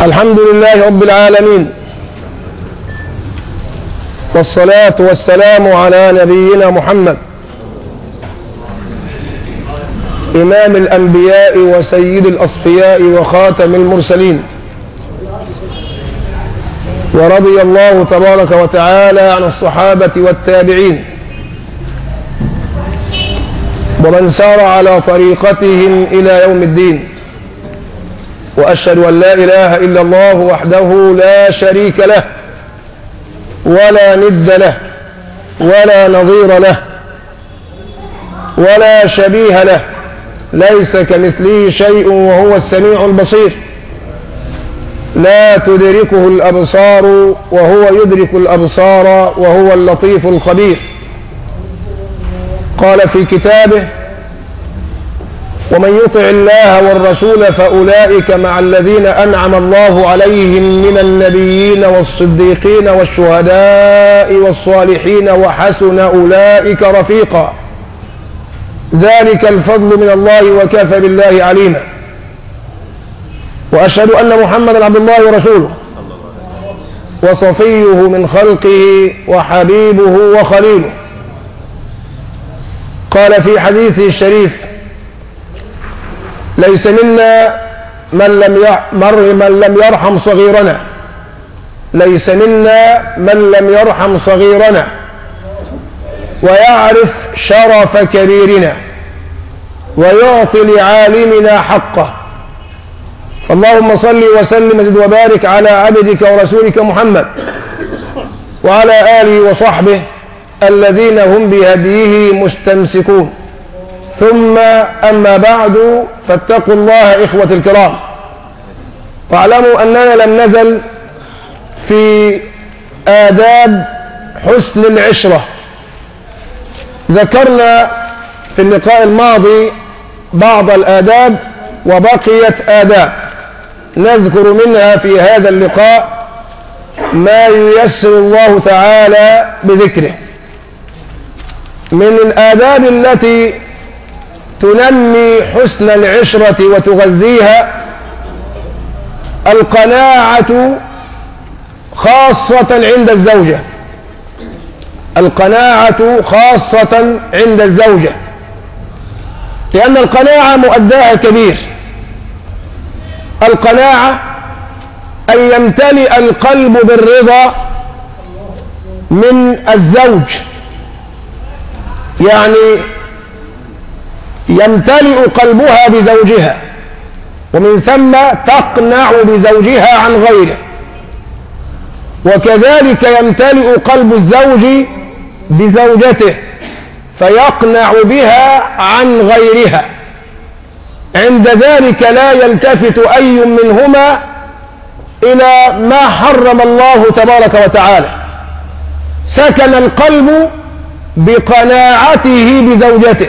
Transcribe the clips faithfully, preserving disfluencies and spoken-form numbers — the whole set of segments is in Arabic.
الحمد لله رب العالمين، والصلاة والسلام على نبينا محمد إمام الأنبياء وسيد الأصفياء وخاتم المرسلين. ورضي الله تبارك وتعالى عن الصحابة والتابعين ومن سار على طريقتهم إلى يوم الدين. وأشهد أن لا إله إلا الله وحده لا شريك له ولا ند له ولا نظير له ولا شبيه له، ليس كمثله شيء وهو السميع البصير، لا تدركه الأبصار وهو يدرك الأبصار وهو اللطيف الخبير. قال في كتابه: ومن يطع الله والرسول فأولئك مع الذين أنعم الله عليهم من النبيين والصديقين والشهداء والصالحين وحسن أولئك رفيقا، ذلك الفضل من الله وكفى بالله عليما. وأشهد أن محمدا عبد الله ورسوله وصفيه من خلقه وحبيبه وخليله. قال في حديثه الشريف: ليس منا من لم من لم يرحم صغيرنا، ليس منا من لم يرحم صغيرنا ويعرف شرف كبيرنا ويعطي لعالمنا حقه. فاللهم صل وسلم وزد وبارك على عبدك ورسولك محمد وعلى آله وصحبه الذين هم بهديه مستمسكون. ثم أما بعد، فاتقوا الله إخوة الكرام، واعلموا أننا لم نزل في آداب حسن العشرة. ذكرنا في اللقاء الماضي بعض الآداب وبقيت آداب نذكر منها في هذا اللقاء ما ييسر الله تعالى بذكره. من الآداب التي تنمي حسن العشرة وتغذيها القناعة، خاصة عند الزوجة. القناعة خاصة عند الزوجة، لأن القناعة مؤداها كبير. القناعة أن يمتلئ القلب بالرضا من الزوج، يعني يمتلئ قلبها بزوجها، ومن ثم تقنع بزوجها عن غيره. وكذلك يمتلئ قلب الزوج بزوجته فيقنع بها عن غيرها. عند ذلك لا يلتفت أي منهما إلى ما حرم الله تبارك وتعالى. سكن القلب بقناعته بزوجته،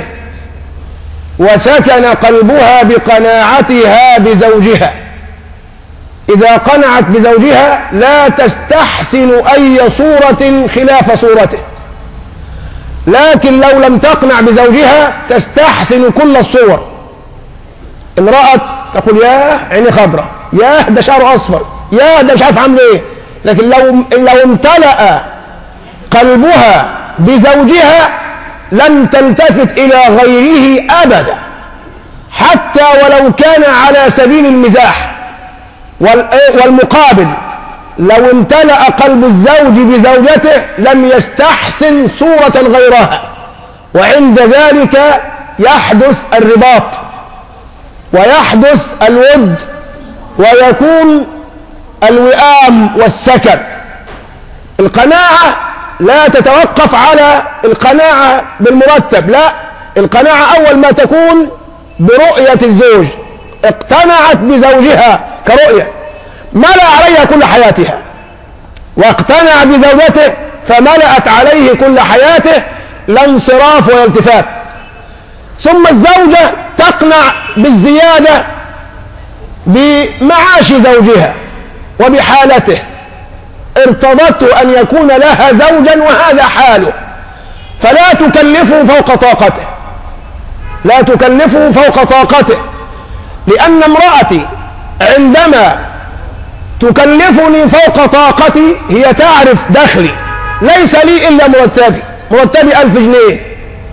وسكن قلبها بقناعتها بزوجها. إذا قنعت بزوجها لا تستحسن أي صورة خلاف صورته، لكن لو لم تقنع بزوجها تستحسن كل الصور. امرأة تقول: ياه عيني خضرة، ياه ده شعره أصفر، ياه ده مش عارف عامل إيه. لكن لو لو امتلأ قلبها بزوجها لم تلتفت إلى غيره أبدا، حتى ولو كان على سبيل المزاح. والمقابل، لو امتلأ قلب الزوج بزوجته لم يستحسن صورة غيرها، وعند ذلك يحدث الرباط ويحدث الود ويكون الوئام والسكن. القناعة لا تتوقف على القناعة بالمرتب، لا، القناعة أول ما تكون برؤية الزوج. اقتنعت بزوجها كرؤية، ملأ عليها كل حياتها، واقتنع بزوجته فملأت عليه كل حياته، لا انصراف ولا التفات. ثم الزوجة تقنع بالزيادة بمعاش زوجها وبحالته، ارتضته أن يكون لها زوجا وهذا حاله، فلا تكلفه فوق طاقته، لا تكلفه فوق طاقته. لأن امرأتي عندما تكلفني فوق طاقتي، هي تعرف دخلي، ليس لي إلا مرتبي، مرتبي ألف جنيه،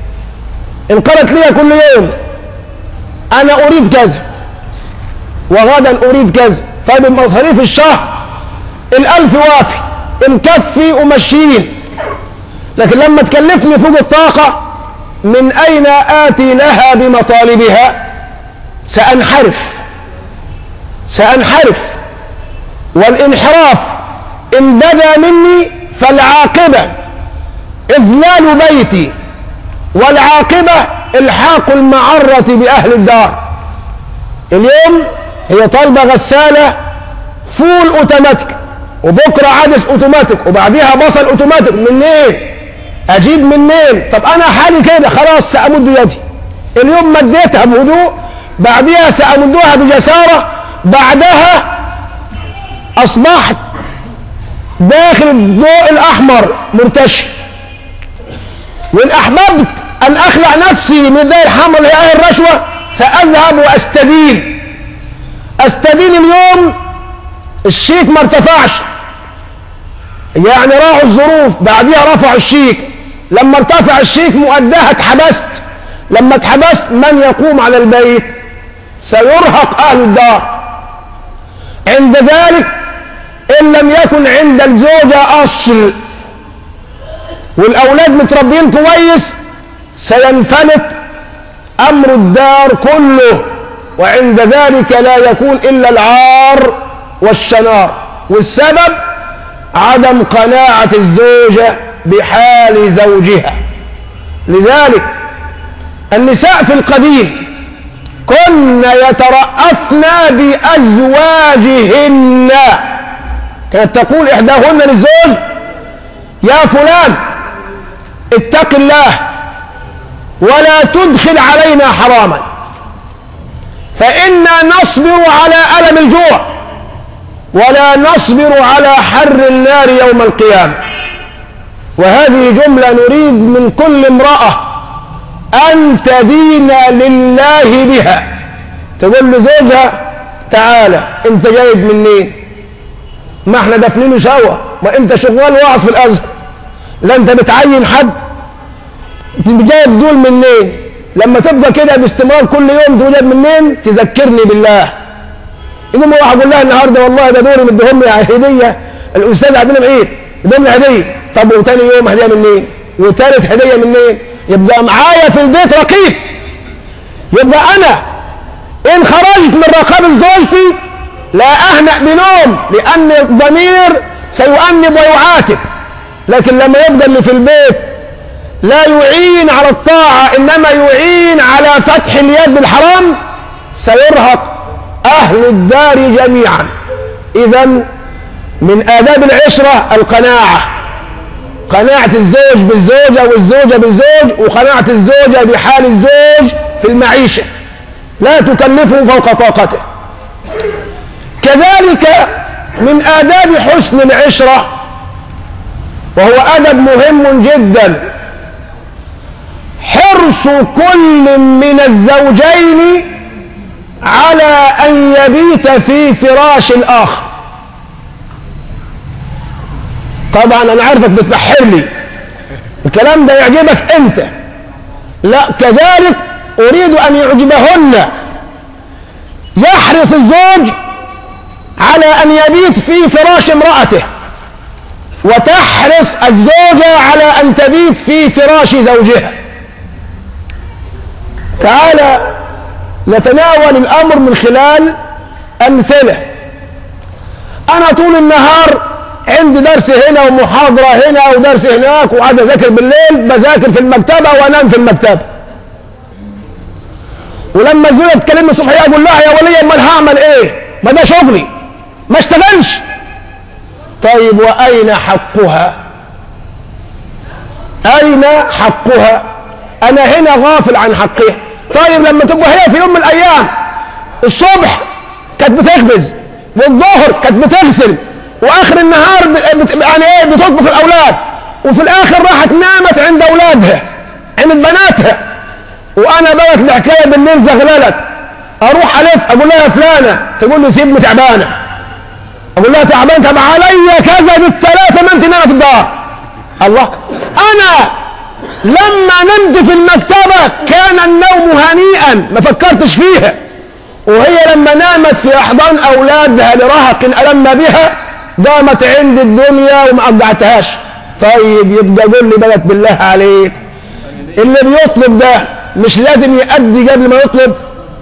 إن قالت لي كل يوم أنا أريد كذا وغدا أريد كذا، طيب مصاريف الشهر الألف وافي مكفي ومشيين، لكن لما تكلفني فوق الطاقة من أين آتي لها بمطالبها؟ سأنحرف سأنحرف والانحراف إن بدا مني فالعاقبة إذلال بيتي، والعاقبة إلحاق المعرة بأهل الدار. اليوم هي طالبة غسالة فول أوتوماتيك، وبكرة عدس أوتوماتيك، وبعديها بصل أوتوماتيك، منين؟ أجيب منين؟ طب أنا حالي كده خلاص سأمد يدي، اليوم مديتها بهدوء، بعديها سأمدها بجسارة، بعدها أصبحت داخل الضوء الأحمر مرتشي، وإن أحببت أن أخلع نفسي من الدائرة الحمراء اللي هي الرشوة سأذهب وأستدين. أستدين اليوم الشيك ما ارتفعش، يعني راحوا الظروف، بعديها رفعوا الشيك، لما ارتفع الشيك مؤداها اتحبست، لما اتحبست من يقوم على البيت؟ سيرهق أهل الدار. عند ذلك إن لم يكن عند الزوجة أصل والأولاد متربين كويس سينفلت أمر الدار كله، وعند ذلك لا يكون إلا العار والشنار، والسبب عدم قناعة الزوجة بحال زوجها. لذلك النساء في القديم كن يترأفن بأزواجهن، كانت تقول إحداهن للزوج: يا فلان اتق الله ولا تدخل علينا حراما، فإنا نصبر على ألم الجوع ولا نصبر على حر النار يوم القيامة. وهذه جملة نريد من كل امرأة أن تدين لله بها. تقول لزوجها: تعالى انت جايب منين؟ ما احنا دفنينه سوا، ما انت شغال واعظ في الازهر، لا انت بتعين حد، جايب دول منين؟ لما تبقى كده باستمرار كل يوم تقول جايب منين؟ تذكرني بالله. يقوم واحد يقول لها النهارده والله ده دوري مديهم لي هديه الاستاذ عبد المنعم عيد، مديهم لي هديه، طب وتاني يوم هديه منين؟ وتالت هديه منين؟ يبقى معايا في البيت رقيب. يبقى انا ان خرجت من رقابه زوجتي لا اهنأ بنوم، لان الضمير سيؤنب ويعاتب. لكن لما يبقى اللي في البيت لا يعين على الطاعه انما يعين على فتح اليد الحرام سيرهق اهل الدار جميعا. اذا من آداب العشرة القناعة، قناعة الزوج بالزوجة والزوجة بالزوج، وقناعة الزوجة بحال الزوج في المعيشة، لا تكلفه فوق طاقته. كذلك من آداب حسن العشرة، وهو أدب مهم جدا، حرص كل من الزوجين على أن يبيت في فراش الآخر. طبعا أنا عارفك بتبحر لي الكلام ده يعجبك أنت، لا كذلك أريد أن يعجبهن. يحرص الزوج على أن يبيت في فراش امرأته، وتحرص الزوجة على أن تبيت في فراش زوجها. تعالى نتناول الأمر من خلال أمثلة. أنا طول النهار عندي درس هنا ومحاضرة هنا ودرس هناك، وقعد أذاكر بالليل، بذاكر في المكتبة وأنام في المكتبة. ولما الزوجة تكلمني الصبح أقول لها: يا ولية أمال هعمل إيه؟ ما ده شغلي، ما اشتغلش. طيب وأين حقها؟ أين حقها؟ أنا هنا غافل عن حقها. طيب لما تبقى هي في يوم من الأيام الصبح كانت بتخبز، والظهر كانت بتغسل، واخر النهار بت... يعني ايه بتطبخ الاولاد، وفي الاخر راحت نامت عند اولادها عند بناتها، وانا بقت الحكايه بالليل زغللت، اروح الف اقول لها: فلانه، تقول لي سيبني تعبانه. اقول يقول لها تعبان، طب عليا كذا بالثلاثه ما انت نايمه في الدار. الله، انا لما نمت في المكتبه كان النوم هنيئا ما فكرتش فيها، وهي لما نامت في احضان اولادها لرهق الم بها قامت عند الدنيا وما ابدعتهاش. طيب يبقى قول لي بقى بالله عليك، اللي بيطلب ده مش لازم يأدي قبل ما يطلب؟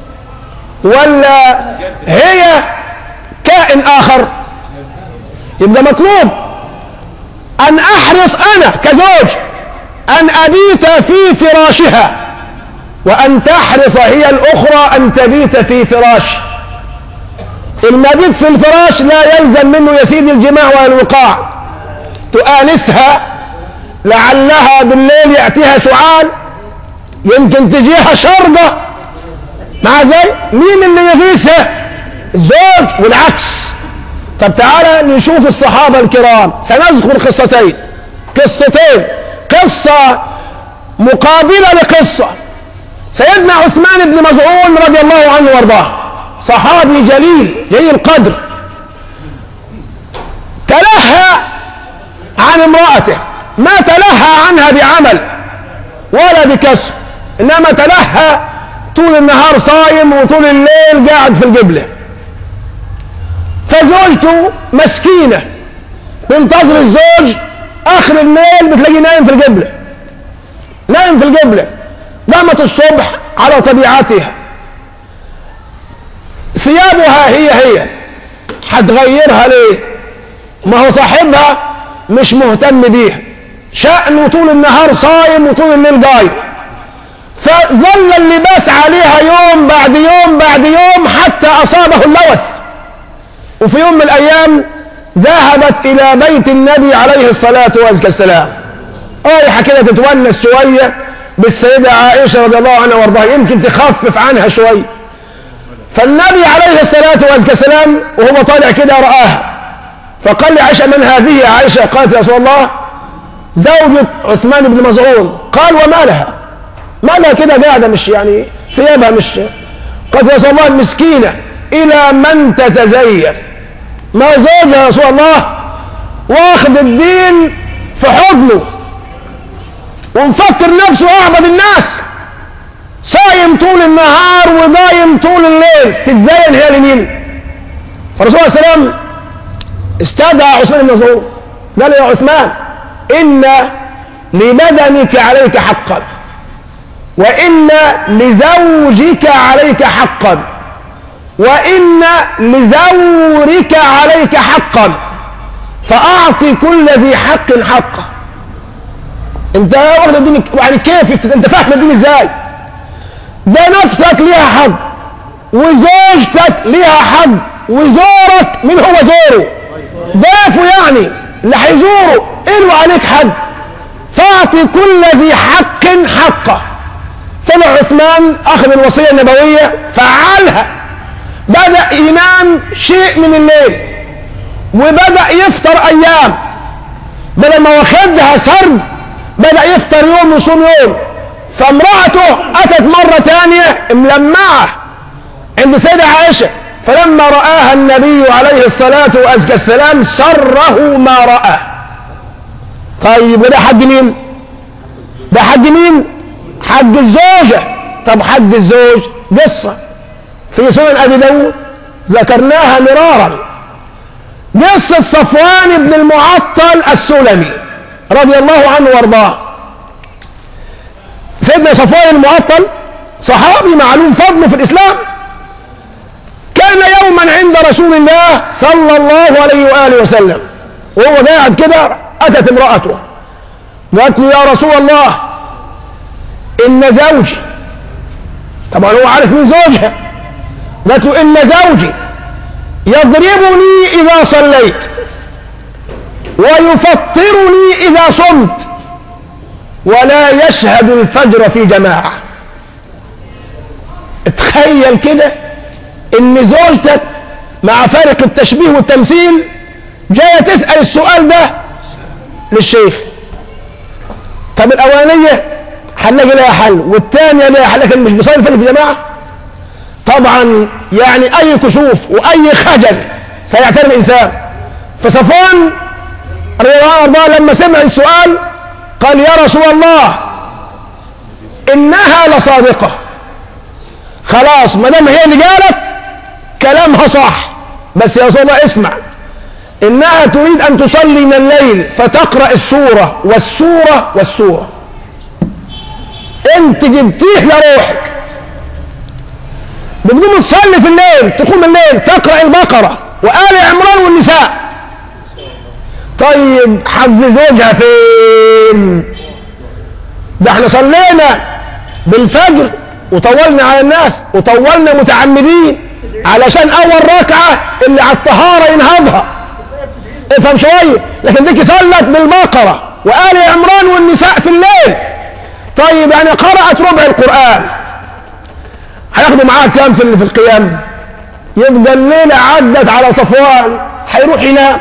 ولا هي كائن آخر؟ يبقى مطلوب أن أحرص أنا كزوج أن أبيت في فراشها، وأن تحرص هي الأخرى أن تبيت في فراشي. المبيت في الفراش لا يلزم منه يا سيدي الجماع ولا الوقاع، تؤانسها لعلها بالليل يأتيها سعال، يمكن تجيها شربة مع زي مين اللي يغيثها؟ الزوج والعكس. طب تعالى نشوف الصحابة الكرام، سنذكر قصتين قصتين قصة مقابلة لقصة. سيدنا عثمان بن مظعون رضي الله عنه وارضاه، صحابي جليل جليل القدر، تلهى عن امرأته، ما تلهى عنها بعمل ولا بكسب، انما تلهى طول النهار صايم وطول الليل قاعد في القبلة. فزوجته مسكينة بنتظر الزوج اخر الليل بتلاقيه نايم في القبلة، نايم في القبلة. قامت الصبح على طبيعتها، ثيابها هي هي، هتغيرها ليه؟ ما هو صاحبها مش مهتم بيها، شأنه طول النهار صايم وطول الليل قايم. فظل اللباس عليها يوم بعد يوم بعد يوم حتى أصابه اللوث. وفي يوم من الأيام ذهبت إلى بيت النبي عليه الصلاة والسلام، رايحة كده تتونس شوية بالسيدة عائشة رضي الله عنها وارضاها، يمكن تخفف عنها شوية. فالنبي عليه الصلاة والسلام وهو طالع كده رآها، فقال لعائشة من هذه يا عائشة؟ قالت يا رسول الله زوجة عثمان بن مظعون. قال وما لها؟ ما لها كده قاعدة مش يعني ثيابها مش؟ قالت يا رسول الله مسكينة إلى من تتزين؟ ما زوجها يا رسول الله واخد الدين في حضنه ومفكر نفسه أعبد الناس، صايم طول النهار وضايم طول الليل، تتزين هي لمين؟ فالرسول صلى الله عليه وسلم استدعى عثمان بن مظعون، قال يا عثمان إن لبدنك عليك حقا، وإن لزوجك عليك حقا، وإن لزورك عليك حقا، فأعطي كل ذي حق حقه. انت واخد الدين يعني كيف؟ انت فاهم الدين ازاي؟ ده نفسك ليها حق، وزوجتك ليها حق، وزورك من هو زوره؟ ضيفه يعني اللي هيزوره إله عليك حق، فاعطي كل ذي حق حقه. طلع عثمان اخذ الوصية النبوية فعلها، بدأ ينام شيء من الليل وبدأ يفطر ايام، بدل ما واخدها سرد بدأ يفطر يوم ويصوم يوم. فامرأته أتت مرة ثانية ملمعة عند سيدة عائشة، فلما رآها النبي عليه الصلاة والسلام سره ما رأى. طيب ده حق مين؟ ده حق مين؟ حق الزوجة. طب حق الزوج قصة في سنن أبي داود ذكرناها مرارا، قصة صفوان بن المعطل السلمي رضي الله عنه وارضاه. سيدنا صفوان المعطل صحابي معلوم فضله في الإسلام، كان يوما عند رسول الله صلى الله عليه وآله وسلم وهو قاعد كده، أتت امرأته قالت له يا رسول الله إن زوجي، طبعا هو عارف مين زوجها، قالت له إن زوجي يضربني إذا صليت ويفطرني إذا صمت ولا يشهد الفجر في جماعة. تخيل كده ان زوجتك مع فارق التشبيه والتمثيل جاية تسأل السؤال ده للشيخ. طب الاولانية هنلاقي لها حل، والثانية لها حل، لكن مش بيصلي الفجر في جماعة. طبعا يعني اي كسوف واي خجل سيعتري الانسان. فصفوان رضي الله عنه لما سمع السؤال قال يا رسول الله إنها لصادقة، خلاص ما دام هي اللي قالت كلامها صح، بس يا رسول الله اسمع، إنها تريد أن تصلي من الليل فتقرأ السورة والسورة والسورة، أنت جبتيه لروحك، بتقوم تصلي في الليل، تقوم الليل تقرأ البقرة وآل عمران والنساء. طيب حظ زوجها فين؟ ده احنا صلينا بالفجر وطولنا على الناس وطولنا متعمدين علشان اول ركعه اللي على الطهاره ينهضها، افهم شويه، لكن ديك صلت بالبقره وآل عمران والنساء في الليل. طيب يعني قرأت ربع القرآن، هياخدوا معاها كام في في القيام؟ يبقى الليله عدت على صفوان، هيروح ينام.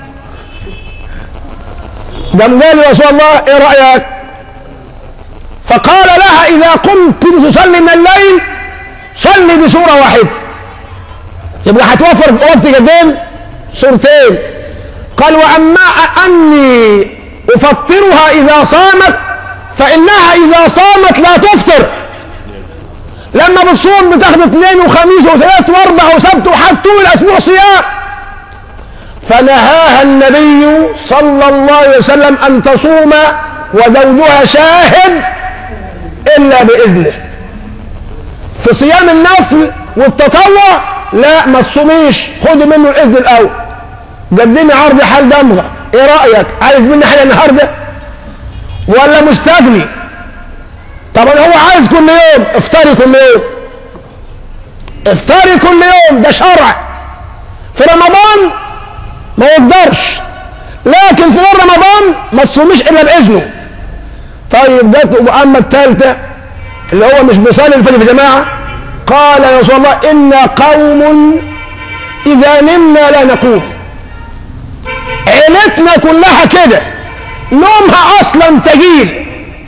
قام قال يا رسول الله ايه رأيك؟ فقال لها اذا قمت تصلي من الليل صلي بسورة واحدة، يبقى هتوفر وقت قدام سورتين. قال واما اني افطرها اذا صامت فانها اذا صامت لا تفطر، لما بتصوم بتاخد اثنين وخميس وثلاث واربع وسبت وحد طول الاسبوع صيام. فنهاها النبي صلى الله عليه وسلم أن تصوم وزوجها شاهد إلا بإذنه. في صيام النفل والتطوع لا ما تصوميش، خدي منه الإذن الأول، قدمي عرض حال دمغة، إيه رأيك؟ عايز مني حاجة النهاردة ولا مستغني؟ طبعا هو عايز كل يوم، افطري كل يوم، افطري كل يوم، ده شرع. في رمضان ما يقدرش، لكن في غير رمضان ما تصوميش الا باذنه. طيب جت اما الثالثه اللي هو مش بيصلي الفجر في جماعه، قال يا رسول الله انا قوم اذا نمنا لا نقوم، عيلتنا كلها كده نومها اصلا تقيل،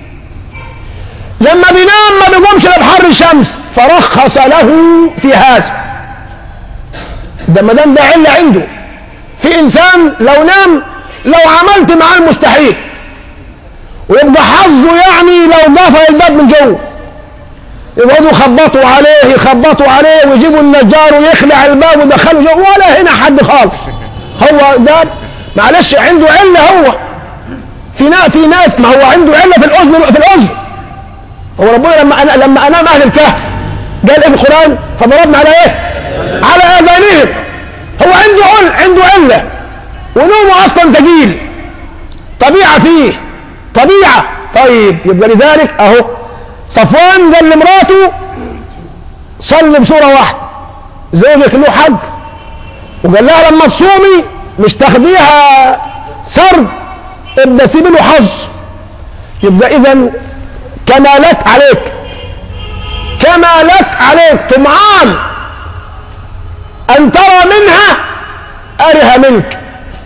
لما بينام ما بيقومش الا بحر الشمس، فرخص له في هذا. ده ما دام ده عله عنده. في انسان لو نام لو عملت معاه المستحيل ويبقى حظه يعني لو ضاف الباب من جوه، يقعدوا يخبطوا عليه يخبطوا عليه ويجيبوا النجار ويخلع الباب ويدخله جوه، ولا هنا حد خالص. هو ده معلش عنده عله، هو في ناس في ناس ما هو عنده عله في الاذن في الاذن. هو ربنا لما أنا لما انام اهل الكهف قال ايه في القران؟ فضربنا على ايه؟ على اذانهم. هو عنده عل عنده عله ونومه اصلا ثقيل، طبيعه فيه طبيعه. طيب يبقى لذلك اهو صفوان قال لمراته صلي بسوره واحده، زوجك له حق، وقال لها لما تصومي مش تاخديها سرد، ابدا سيبي له حظ. يبقى اذا كما لك عليك، كما لك عليك طمعان ان ترى منها ارها منك.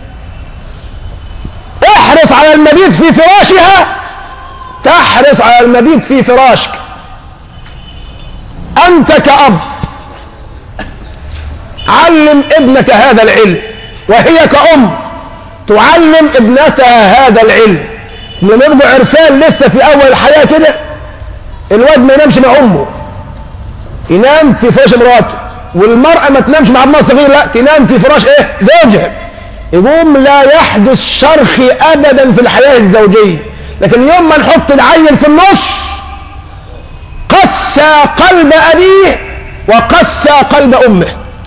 احرص على المبيت في فراشها تحرص على المبيت في فراشك. انت كأب علم ابنك هذا العلم، وهي كأم تعلم ابنتها هذا العلم. لما يبقى عرسان لسه في اول الحياه كده، الواد ما ينامش مع امه، ينام في فراش مراته، والمراه ما تنامش مع ابنها الصغير، لا تنام في فراش ايه؟ زوجها. يقوم لا يحدث شرخ ابدا في الحياه الزوجيه. لكن يوم ما نحط العيل في النص قسى قلب ابيه وقسى قلب امه.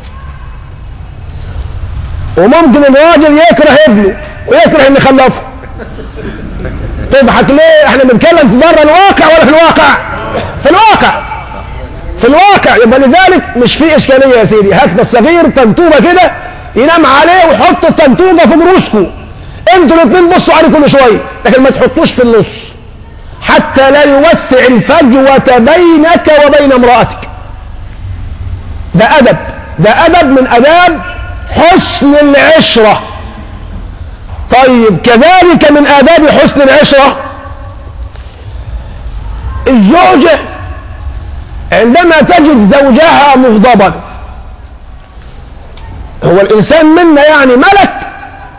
وممكن الراجل يكره ابنه ويكره ان يخلفه. تضحك ليه؟ احنا بنتكلم في بره الواقع ولا في الواقع؟ في الواقع في الواقع. يبقى لذلك مش في اشكاليه يا سيدي، هات الصغير تنتوبه كده ينام عليه وحط التنتوبه في جروسكم، انتوا الاثنين بصوا عليه كل شويه، لكن ما تحطوش في النص حتى لا يوسع الفجوه بينك وبين امراتك. ده ادب، ده ادب من اداب حسن العشره. طيب كذلك من آداب حسن العشرة الزوجة عندما تجد زوجها مغضبا، هو الإنسان منا يعني ملك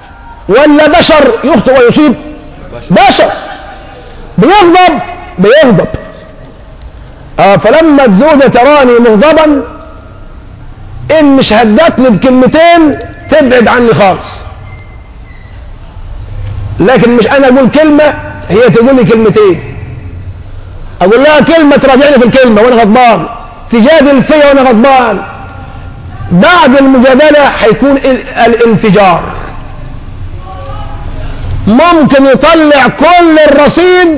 ولا بشر يخطئ ويصيب؟ بشر بيغضب بيغضب آه فلما الزوجة تراني مغضبا إن مش هدتني بكلمتين تبعد عني خالص، لكن مش أنا أقول كلمة هي تقول لي كلمتين، أقول لها كلمة تراجعني في الكلمة وأنا غضبان، تجادل فيا وأنا غضبان، بعد المجادلة هيكون الانفجار، ممكن يطلع كل الرصيد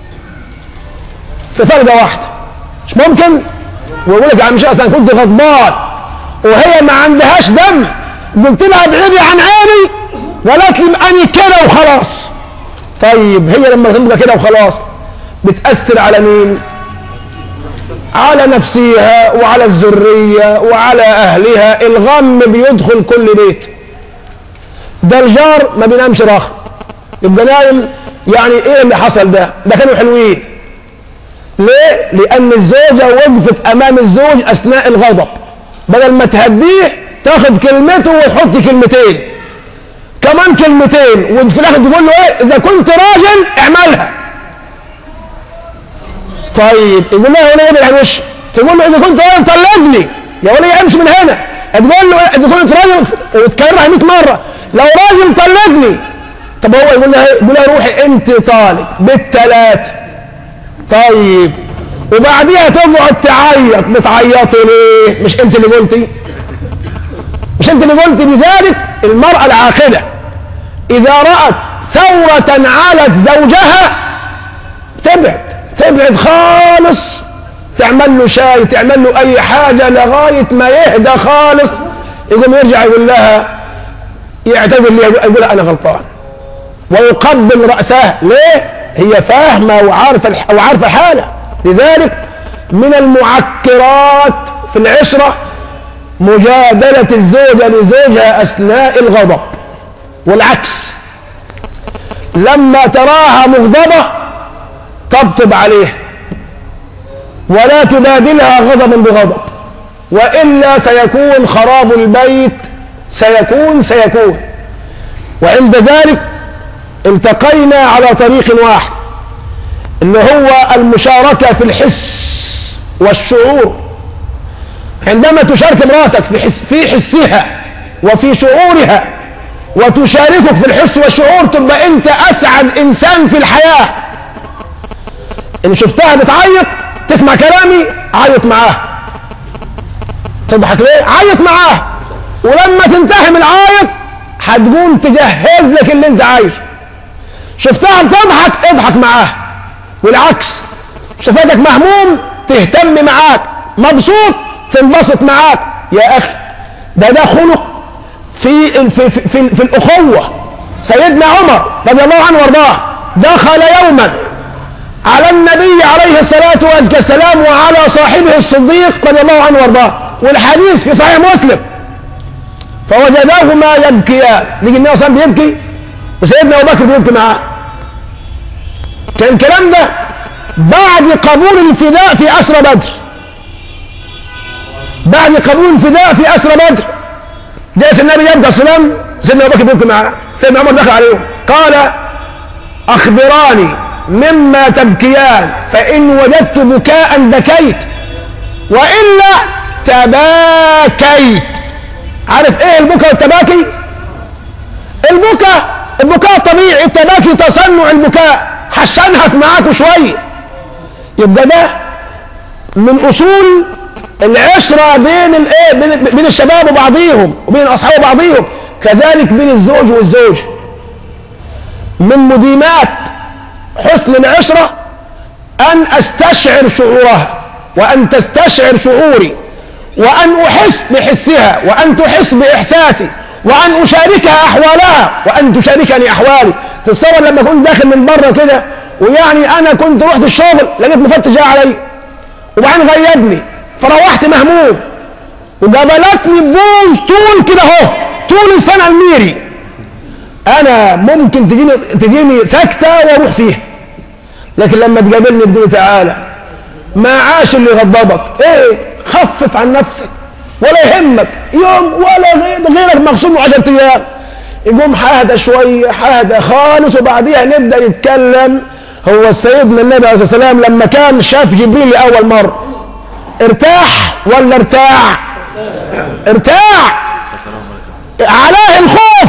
في فرقة واحدة، مش ممكن؟ ويقول لك يا عم شيخ أصلا كنت غضبان وهي ما عندهاش دم، قلت لها ابعدي عن عيني وقالت لي أني كده وخلاص. طيب هي لما تبقى كده وخلاص بتأثر على مين؟ على نفسها وعلى الذرية وعلى أهلها، الغم بيدخل كل بيت. ده الجار ما بينامش راخ، يبقى نايم يعني ايه اللي حصل ده؟ ده كانوا حلوين. ليه؟ لأن الزوجة وقفت أمام الزوج أثناء الغضب، بدل ما تهديه تاخد كلمته وتحط كلمتين كمان كلمتين، وفي الآخر تقول له ايه؟ إذا كنت راجل اعملها. طيب يقول لها هنا يبعد عن وشي، تقول له إذا كنت راجل طلقني يا ولي امشي من هنا، تقول له إذا كنت راجل وتكررها مئة مرة، لو راجل طلقني. طب هو يقول لها يقول لها روحي انت طالق بالثلاث. طيب وبعديها تقعد تعيط، بتعيطي ليه؟ مش انت اللي قلتي؟ مش انت اللي قلتي؟ لذلك المرأة العاقلة إذا رأت ثورة علت زوجها تبعد تبعد خالص، تعمل له شاي، تعمل له أي حاجة لغاية ما يهدى خالص، يقوم يرجع يقول لها يعتذر لي، يقول لها أنا غلطان ويقبل رأسها. ليه؟ هي فاهمة وعارفة وعارفة حالة. لذلك من المعكرات في العشرة مجادلة الزوجة لزوجها أثناء الغضب، والعكس لما تراها مغضبة طبطب عليها ولا تبادلها غضبا بغضب، وإلا سيكون خراب البيت، سيكون سيكون وعند ذلك التقينا على طريق واحد، اللي هو المشاركة في الحس والشعور. عندما تشارك امرأتك في, حس في حسها وفي شعورها وتشاركك في الحس والشعور، تبقى انت اسعد انسان في الحياة. ان شفتها بتعيط تسمع كلامي عيط معاها، تضحك ليه؟ عيط معاها، ولما تنتهي من العيط هتقوم تجهز لك اللي انت عايزه. شفتها بتضحك اضحك معاها، والعكس شفتك مهموم تهتم معاك، مبسوط تنبسط معاك. يا اخي ده ده خلق في في في, في, في الاخوه. سيدنا عمر رضي الله عنه وارضاه دخل يوما على النبي عليه الصلاه والسلام وعلى صاحبه الصديق رضي الله عنه وارضاه، والحديث في صحيح مسلم، فوجداهما يبكيان، لقي النبي صلى الله عليه وسلم بيبكي وسيدنا ابو بكر بيبكي معاه. كان الكلام ده بعد قبول الفداء في أسرى بدر، بعد قبول الفداء في أسرى بدر جالس النبي يبكي السلام، سيدنا ابو بكر بيبكي معاه. سيدنا عمر دخل عليهم قال أخبراني مما تبكيان، فإن وجدت بكاء بكيت وإلا تباكيت. عارف ايه البكاء والتباكي؟ البكاء البكاء طبيعي، التباكي تصنع البكاء، حشنهت معاكوا شويه. يبقى ده من اصول العشره بين الايه بين, بين الشباب وبعضيهم وبين اصحاب بعضيهم، كذلك بين الزوج والزوج. من مديمات حسن العشره ان استشعر شعورها وان تستشعر شعوري، وان احس بحسها وان تحس باحساسي، وان اشاركها احوالها وان تشاركني احوالي. تتصور لما كنت داخل من بره كده، ويعني انا كنت رحت الشغل لقيت مفتش جاي علي وبعدين غيبني، فروحت مهموم وقابلتني بوز طول كده اهو، طول السنه الميري، انا ممكن تجيني تجيني سكته واروح فيها. لكن لما تقابلني تقول تعالى ما عاش اللي غضبك، ايه خفف عن نفسك ولا يهمك يوم ولا غيرك مغصوب عشرة ايام. يقوم حاهدة شوية، حاهدة خالص، وبعديها نبدأ نتكلم. هو سيدنا النبي عليه الصلاة والسلام لما كان شاف جبريل لأول مرة ارتاح ولا ارتاع؟ ارتاع، عليه الخوف.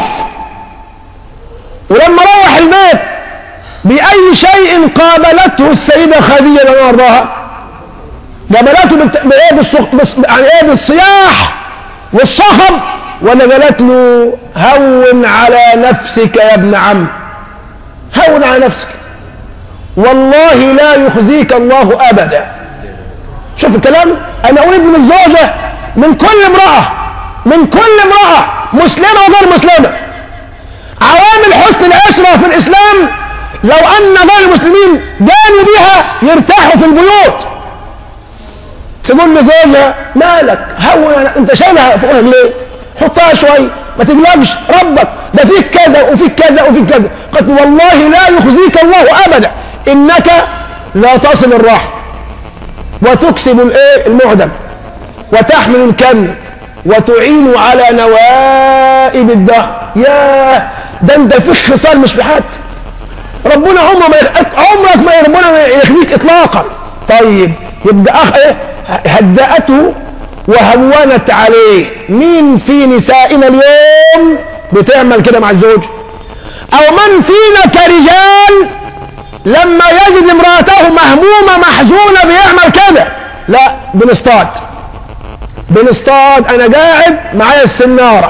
ولما روح البيت بأي شيء قابلته السيدة خديجة رضي الله عنها؟ قابلته بايه؟ بالصياح والصخب، ولا قالت له هون على نفسك يا ابن عم، هون على نفسك، والله لا يخزيك الله ابدا. شوف الكلام. انا اريد من الزوجه، من كل امراه، من كل امراه مسلمه وغير مسلمه، عوامل حسن العشره في الاسلام لو ان غير المسلمين قاموا بها يرتاحوا في البيوت. تقول لزوجها مالك، هون، انت شايلها فوقك ليه؟ حطها شوي، ما تقلقش، ربك ده فيك كذا وفيك كذا وفيك كذا. قلت والله لا يخزيك الله ابدا، انك لا تصل الرحم وتكسب الايه المعدم وتحمل الكم وتعين على نوائب الدهر. يا ده انت فيك خصال مش في حد. ربنا عمره ما عمرك ما ربنا يخزيك اطلاقا. طيب يبقى اخ ايه؟ هدأته وهونت عليه. مين في نسائنا اليوم بتعمل كده مع الزوج؟ او من فينا كرجال لما يجد امرأته مهمومة محزونة بيعمل كده؟ لا، بنصطاد بنصطاد انا قاعد معايا السنارة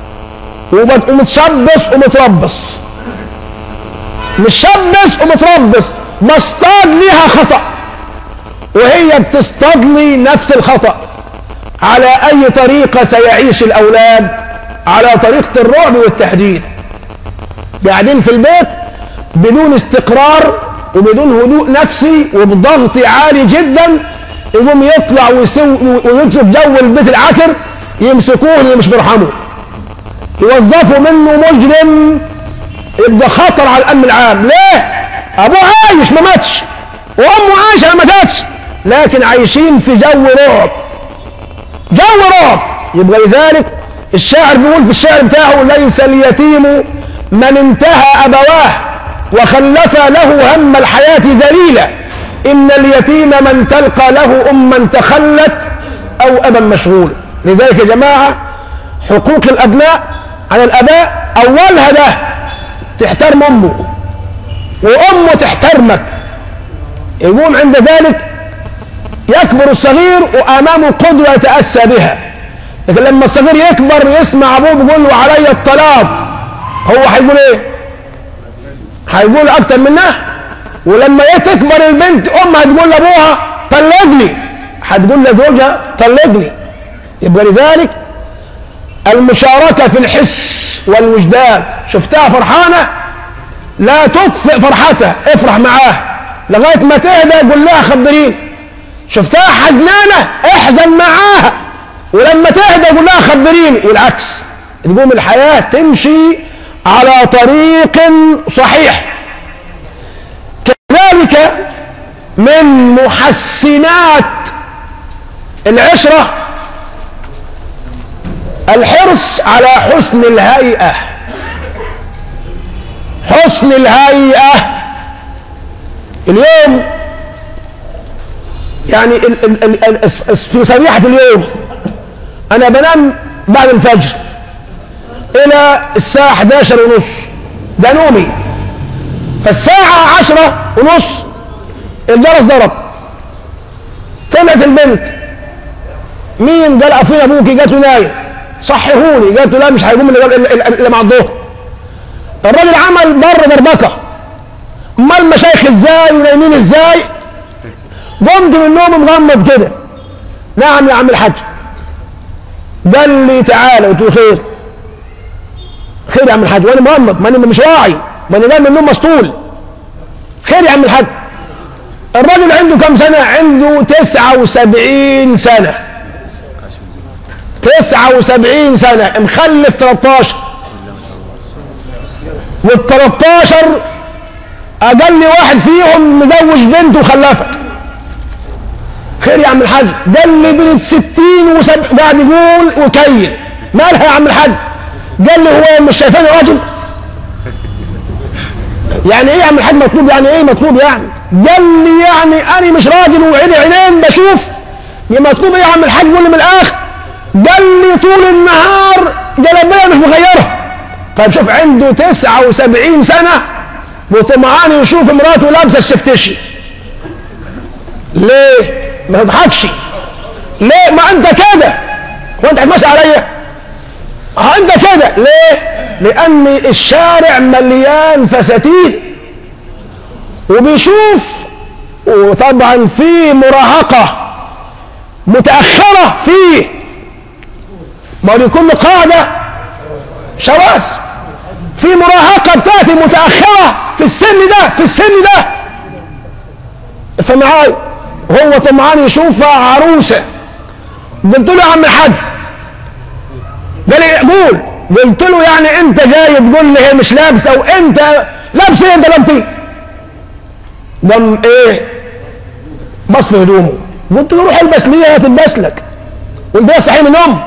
ومتشبص ومتربص، متشبص ومتربص، بصطاد ليها خطأ وهي بتصطاد لي نفس الخطأ. على اي طريقة سيعيش الاولاد؟ على طريقة الرعب والتهديد. قاعدين في البيت بدون استقرار وبدون هدوء نفسي وبضغط عالي جدا، يقوم يطلع ويترك جو البيت العكر، يمسكوه اللي مش بيرحموه، يوظفوا منه مجرم، يبقى خطر على الامن العام. ليه؟ ابوه عايش ما ماتش وامه عايشه ما ماتتش، لكن عايشين في جو رعب، جو رعب. يبقى لذلك الشاعر بيقول في الشعر بتاعه ليس اليتيم من انتهى ابواه وخلف له هم الحياة ذليلا، إن اليتيم من تلقى له أما تخلت أو أبا مشغول. لذلك يا جماعة حقوق الأبناء على الآباء أولها ده تحترم أمه وأمه تحترمك. يقوم عند ذلك يكبر الصغير وأمامه قدوة يتأسى بها، لكن لما الصغير يكبر يسمع أبوه بيقول له علي الطلاق، هو هيقول إيه؟ هيقول اكتر منها. ولما تكبر البنت امها تقول لابوها طلقني، هتقول لزوجها طلقني. يبقى لذلك المشاركه في الحس والوجدان. شفتها فرحانه لا تطفئ فرحتها، افرح معاها لغايه ما تهدى، قول لها خبريني. شفتها حزنانه احزن معاها، ولما تهدى قول لها خبريني، والعكس. تقوم الحياه تمشي على طريق صحيح. كذلك من محسنات العشرة الحرص على حسن الهيئة. حسن الهيئة اليوم يعني ال ال ال في صبيحة اليوم أنا بنام بعد الفجر إلى الساعة احدى عشر ونص، ده نومي. فالساعة عشرة ونص الجرس ضرب، طلعت البنت، مين؟ قال أفين أبوكي. قالت له نايم. صحيهوني. قالت له لا مش هيقوم إلا مع الظهر. الراجل عمل بره دربكة، أمال المشايخ إزاي ونايمين إزاي؟ قمت من النوم مغمض كده. نعم يا عم الحاج. قال لي تعالى. قلت له خير. خير يا عم الحاج. وانا مغمض، ما انا مش واعي، ما انا جاي من النوم مسطول. خير يا عم الحاج. الراجل عنده كم سنه؟ عنده تسعة وسبعين سنه. تسعة وسبعين سنه، مخلف تلتاشر، وال تلتاشر اقل واحد فيهم مزوج بنت وخلفت. خير يا عم الحاج. قال لي بنت ستين وسبع، قاعد يقول وكيل. مالها يا عم الحاج؟ قال لي هو مش شايفاني راجل؟ يعني ايه يا عم الحاج مطلوب؟ يعني ايه مطلوب يعني؟ قال لي يعني انا مش راجل وعيني عينين بشوف؟ يا مطلوب ايه يا عم الحاج؟ قول لي من الاخر. قال لي طول النهار جلابيه مش مغيره. طيب شوف عنده تسعة وسبعين سنه وطمعان يشوف مراته لابسه الشفتشي. ليه؟ ما تضحكش. ليه؟ ما انت كده. هو انت هتمشي عليا؟ اه انت كده. ليه؟ لان الشارع مليان فساتين وبيشوف، وطبعا في مراهقه متاخره فيه. ما لكل قاعده شواذ. في مراهقه بتاعتي متاخره في السن ده، في السن ده. فمعاي هو طمعان يشوفها عروسه. قلت له يا عم الحاج، قال لي قول. قلت له يعني انت جاي تقول لي هي مش لابسه وانت لابس ايه؟ انت لابس ايه؟ قام ايه؟ بص في هدومه. قلت له روح البس ليها تلبس لك وانت لسه صاحي من النوم.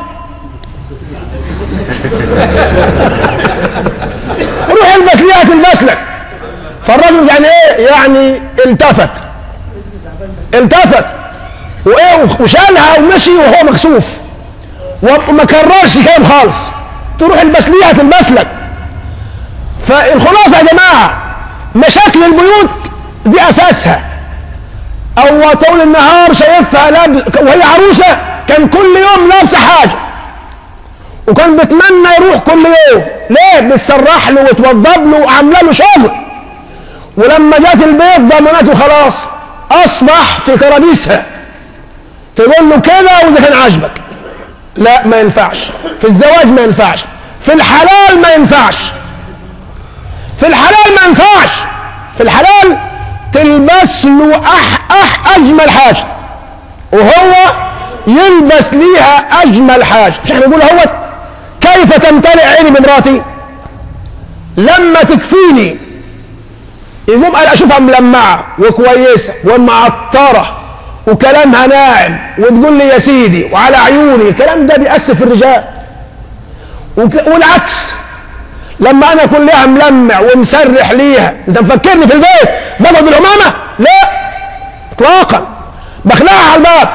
روح البس ليها تلبس لك. فالراجل يعني ايه؟ يعني التفت التفت وايه وشالها ومشي وهو مكسوف وما كررش كلام خالص. تروح البس ليها تلبس لك. فالخلاصه يا جماعه مشاكل البيوت دي اساسها او طول النهار شايفها لابس وهي عروسه، كان كل يوم لابسه حاجه وكان بيتمنى يروح كل يوم. ليه؟ بتسرح له وتوضب له وعامله له شغل. ولما جت البيت ضمنته خلاص، اصبح في كرابيسها. تقول له كده واذا كان عاجبك. لا ما ينفعش. في الزواج ما ينفعش. في الحلال ما ينفعش. في الحلال ما ينفعش. في الحلال تلبس له أح أح أجمل حاجة وهو يلبس ليها أجمل حاجة. مش احنا نقول اهوت كيف تمتلئ عيني بمراتي لما تكفيني؟ يقوم قال اشوفها ملمعة وكويسة ومعطرة وكلامها ناعم وتقول لي يا سيدي وعلى عيوني. الكلام ده بيأسف في الرجال. والعكس لما انا اكون ليها ملمع ومسرح ليها، انت مفكرني في البيت بقعد بالعمامه؟ لا اطلاقا. بخلعها على الباب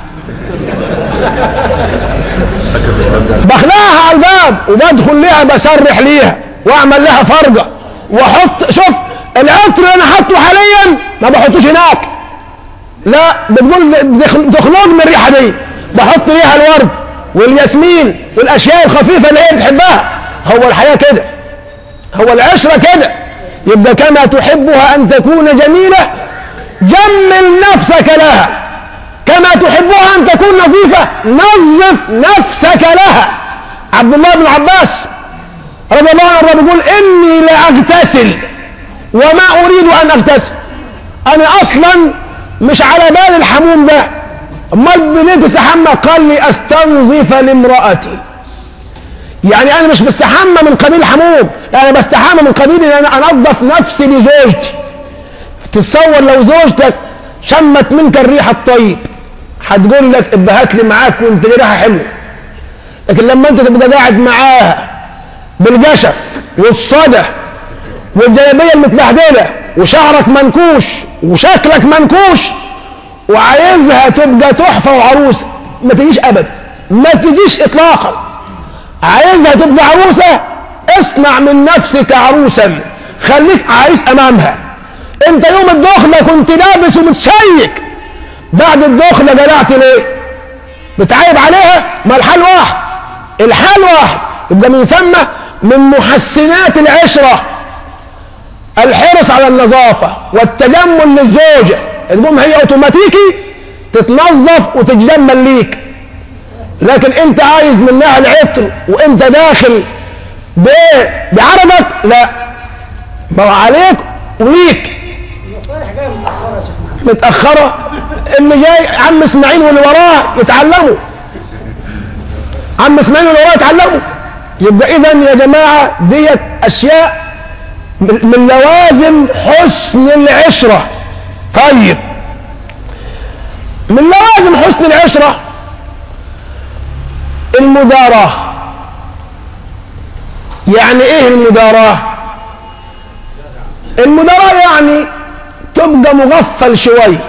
بخلعها على الباب وبدخل ليها بسرح ليها واعمل لها فرجه واحط. شوف العطر اللي انا حاطه حاليا ما بحطوش هناك. لا بتقول تخلق من الريحه دي. بحط ليها الورد والياسمين والاشياء الخفيفه اللي هي بتحبها. هو الحياه كده، هو العشره كده. يبقى كما تحبها ان تكون جميله جمل نفسك لها، كما تحبها ان تكون نظيفه نظف نفسك لها. عبد الله بن عباس رضي الله عنه بيقول اني لاغتسل وما اريد ان اغتسل. انا اصلا مش على بال الحموم ده، امال بنيت استحمى؟ قال لي استنظف لامرأتي. يعني انا مش بستحمى من قبيل الحموم، انا بستحمى من قبيل ان انا انظف نفسي لزوجتي. تتصور لو زوجتك شمت منك الريحه الطيب هتقول لك ابقى هات لي معاك وانت لي ريحه حلوه. لكن لما انت تبقى قاعد معاها بالجشف والصدى والجلابيه المتبهدله وشعرك منكوش وشكلك منكوش وعايزها تبقى تحفه وعروسه، ما تجيش ابدا، ما تجيش اطلاقا. عايزها تبقى عروسه، اصنع من نفسك عروسا، خليك عايز امامها. انت يوم الدخله كنت لابس ومتشيك، بعد الدخله جلعت ليه؟ بتعايب عليها؟ ما الحال واحد، الحال واحد. يبقى من ثم من محسنات العشره الحرص على النظافه والتجمل للزوجه. المهم هي اوتوماتيكي تتنظف وتتجمل ليك. لكن انت عايز منها العطر وانت داخل بايه؟ بعربك؟ لا، ما هو عليك وليك. النصايح جايه متاخره يا شيخ. متاخره؟ اللي جاي عم اسماعيل واللي وراه يتعلموا، عم اسماعيل واللي وراه يتعلموا. يبقى اذا يا جماعه ديت اشياء من لوازم حسن العشره. طيب من لوازم حسن العشره المداراة. يعني ايه المداراة؟ المداراة يعني تبقى مغفل شوي.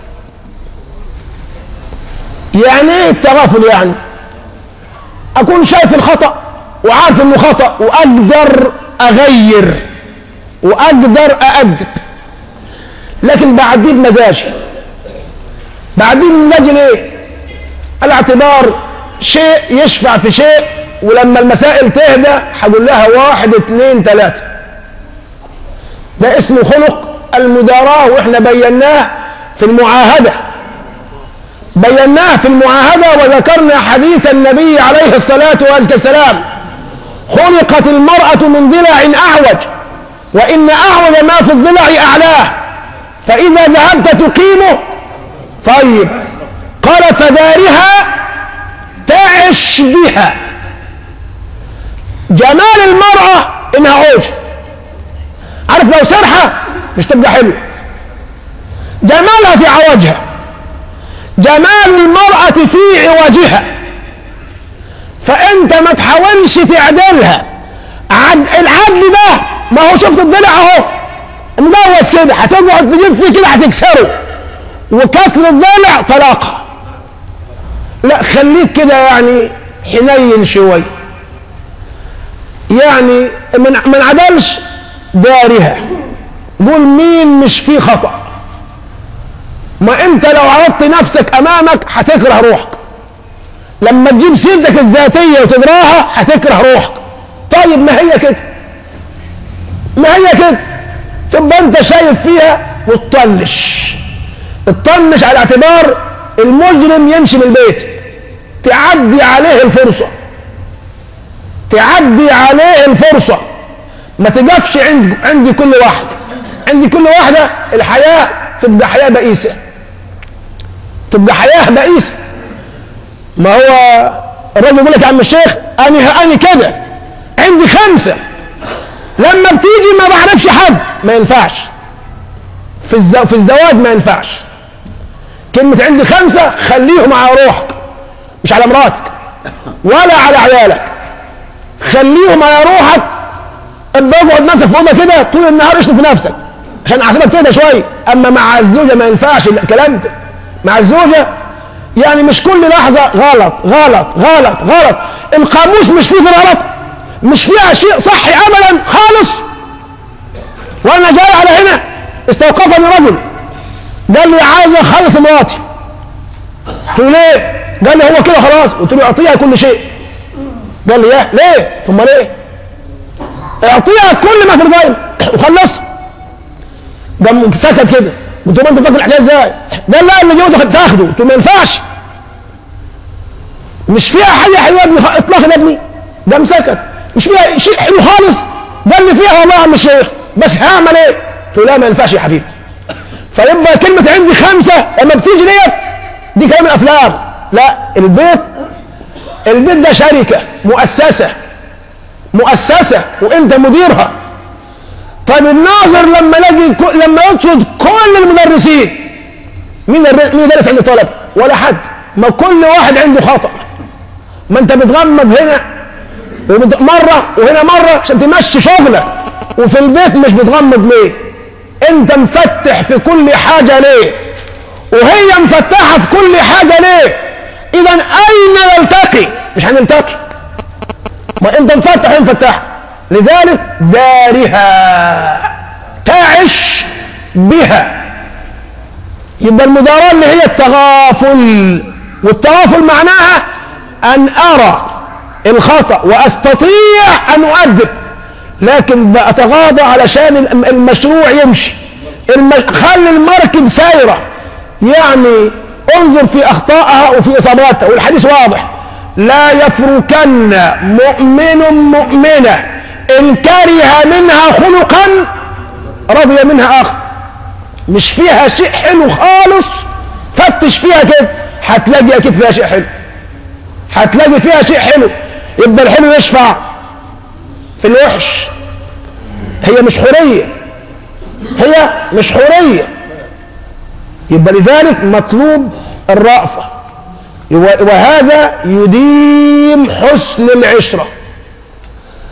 يعني ايه التغافل؟ يعني اكون شايف الخطأ وعارف انه خطأ واقدر اغير واقدر اادب، لكن بعديه بمزاجي. بعديه بمزاجي ليه؟ الاعتبار شيء يشفع في شيء، ولما المسائل تهدى هقول لها واحد اثنين ثلاثة. ده اسمه خلق المداراة، واحنا بيناه في المعاهدة، بيناه في المعاهدة وذكرنا حديث النبي عليه الصلاة والسلام: خلقت المرأة من ضلع أعوج، وإن أعوج ما في الضلع أعلاه، فإذا ذهبت تقيمه طيب. قال: فدارها تعش بها. جمال المرأة إنها عوج، عارف لو سرحة مش تبقى حلوة. جمالها في عوجها، جمال المرأة في عوجها. فأنت ما تحاولش تعدلها. عد... العدل ده ما هو شفت الضلع اهو ملوث كده، هتقعد تجيب فيه كده هتكسره، وكسر الضلع طلاقها. لا، خليك كده يعني حنين شوي، يعني من من عدلش دارها. قول مين مش فيه خطأ. ما انت لو عرضت نفسك امامك هتكره روحك، لما تجيب سيرتك الذاتية وتدراها هتكره روحك. طيب ما هي كده، ما هي كده. تبقى انت شايف فيها وتطنش، تطنش على اعتبار المجرم يمشي من البيت، تعدي عليه الفرصة، تعدي عليه الفرصة. ما تقفش عند عند كل واحدة، عند كل واحدة. الحياة تبقى حياة بئيسة، تبقى حياة بئيسة. ما هو الراجل يقول لك يا عم الشيخ انا انا كده عندي خمسة، لما بتيجي ما بعرفش حد. ما ينفعش في الزو... في الزواج ما ينفعش كلمة عندي خمسة. خليهم على روحك، مش على مراتك ولا على عيالك. خليهم على روحك. ابقى اقعد نفسك في اوضه كده طول النهار اشرب في نفسك عشان اعصابك تهدى شويه. اما مع الزوجه ما ينفعش الكلام ده. مع الزوجه يعني مش كل لحظه غلط غلط غلط غلط. القاموس مش فيه غلط، مش فيها شيء صحي ابدا خالص. وانا جاي على هنا استوقفني رجل قال لي عايز اخلص مراتي. قلت له ليه؟ قال لي هو كده خلاص. قلت له اعطيها كل شيء. قال لي ايه ليه؟ ثم ليه؟ اعطيها كل ما في الغيب وخلص. قام سكت كده. قلت له انت فاكر الحكايه ازاي؟ قال لا اللي جوزك تاخده. قلت له ما ينفعش، مش فيها حاجه حلوه يا ابني اطلاقا يا ابني. قام سكت. مش فيها شيء حلو خالص. قال لي فيها والله يا عم الشيخ بس هعمل ايه؟ قلت له لا ما ينفعش يا حبيبي. فيبقى كلمه عندي خمسه لما بتيجي ديت دي كلام الافلام. لا، البيت البيت ده شركه، مؤسسه مؤسسه وانت مديرها. طيب الناظر لما لاقي لما يطرد كل المدرسين، مين مين يدرس عند الطلبه؟ ولا حد. ما كل واحد عنده خطأ. ما انت بتغمض هنا مره وهنا مره عشان تمشي شغلك، وفي البيت مش بتغمض ليه؟ انت مفتح في كل حاجه ليه؟ وهي مفتحه في كل حاجه ليه؟ اذا اين نلتقي؟ مش هنلتقي. ما انت مفتح وهي مفتحه. لذلك دارها تعش بها. يبقى المداراة اللي هي التغافل، والتغافل معناها ان ارى الخطأ واستطيع ان اؤدب، لكن بأتغاضى علشان المشروع يمشي. المش... خلي المركب سايرة، يعني انظر في اخطائها وفي اصاباتها. والحديث واضح: لا يفركن مؤمن مؤمنة ان كره منها خلقا رضي منها اخر. مش فيها شيء حلو خالص، فتش فيها كده هتلاقي اكيد فيها شيء حلو، هتلاقي فيها شيء حلو. يبقى الحلو يشفع في الوحش. هي مش حرية، هي مش حرية. يبقى لذلك مطلوب الرأفة، وهذا يديم حسن العشرة.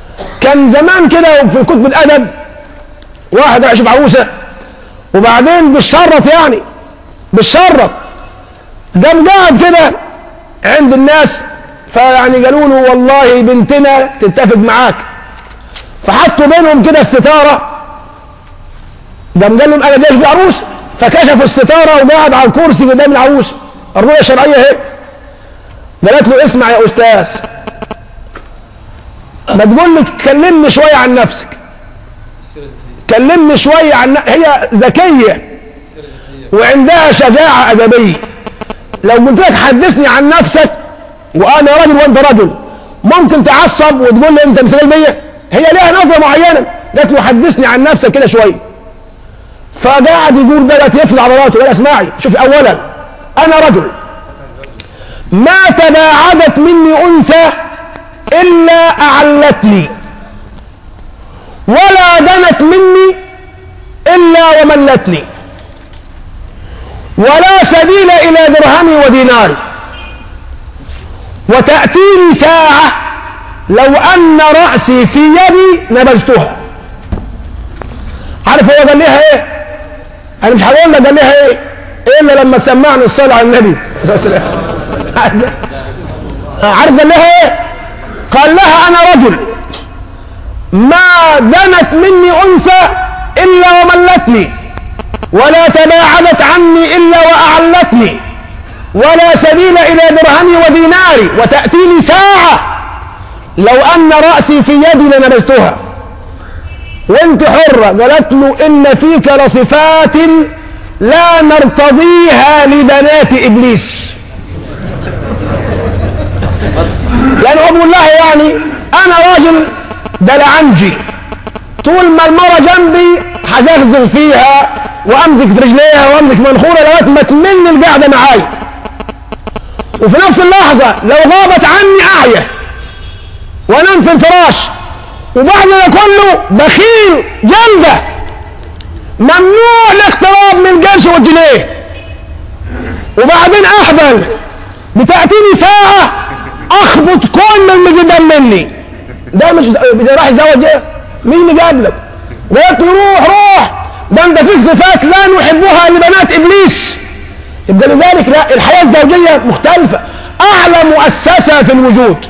كان زمان كده في كتب الادب واحد راح يشوف عروسه وبعدين بالشرط، يعني بالشرط قام قاعد كده عند الناس، فيعني قالوا له والله بنتنا تتفق معاك، فحطوا بينهم كده الستاره. قام قال لهم انا جاي في عروسه، فكشفوا الستاره وقعد على الكرسي قدام العروسه. الرؤيه الشرعيه اهي. قالت له اسمع يا استاذ، ما تقول لي كلمني شويه عن نفسك، كلمني شويه عن، هي ذكيه وعندها شجاعه ادبيه. لو قلت لك حدثني عن نفسك وانا رجل وانت رجل ممكن تعصب وتقول لي انت مستقل بيا، هي لها نظره معينه. قالت له حدثني عن نفسك كده شويه. فقعد يقول بدات يفلع عضلاته. قال اسمعي، شوف اولا انا رجل ما تباعدت مني انثى الا اعلتني، ولا دنت مني الا وملتني، ولا سبيل الى درهمي وديناري، وتأتيني ساعة لو ان رأسي في يدي نبذتها. عارف هو قال لها ايه؟ انا مش هقول لك قال لها ايه الا لما سمعني الصلاة على النبي صلى الله عليه وسلم. عارف قال لها ايه؟ قال لها انا رجل ما دنت مني انثى الا وملتني، ولا تباعدت عني الا واعلتني، ولا سبيل الى درهمي وديناري، وتأتيني ساعة لو ان رأسي في يدي لنبذتها. وانت حرة. قالت له ان فيك لصفات لا نرتضيها لبنات ابليس. يعني هو بيقول لها يعني انا راجل دلعنجي، طول ما المرة جنبي هزغزغ فيها وامسك في رجليها وامسك في منخورها لغايه ما تمل القعده معايا، وفي نفس اللحظه لو غابت عني اعيا وانام في الفراش، وبعد ده كله بخيل جلده ممنوع الاقتراب من القرش والجنيه، وبعدين احبل بتأتيني ساعه اخبط كل اللي قدام مني. ده مش راح يتزوج ايه؟ مين اللي جاب لك؟ قالت له روح روح، ده انت فيك صفات لا نحبها لبنات ابليس. يبقى لذلك لا، الحياه الزوجيه مختلفه. اعلى مؤسسه في الوجود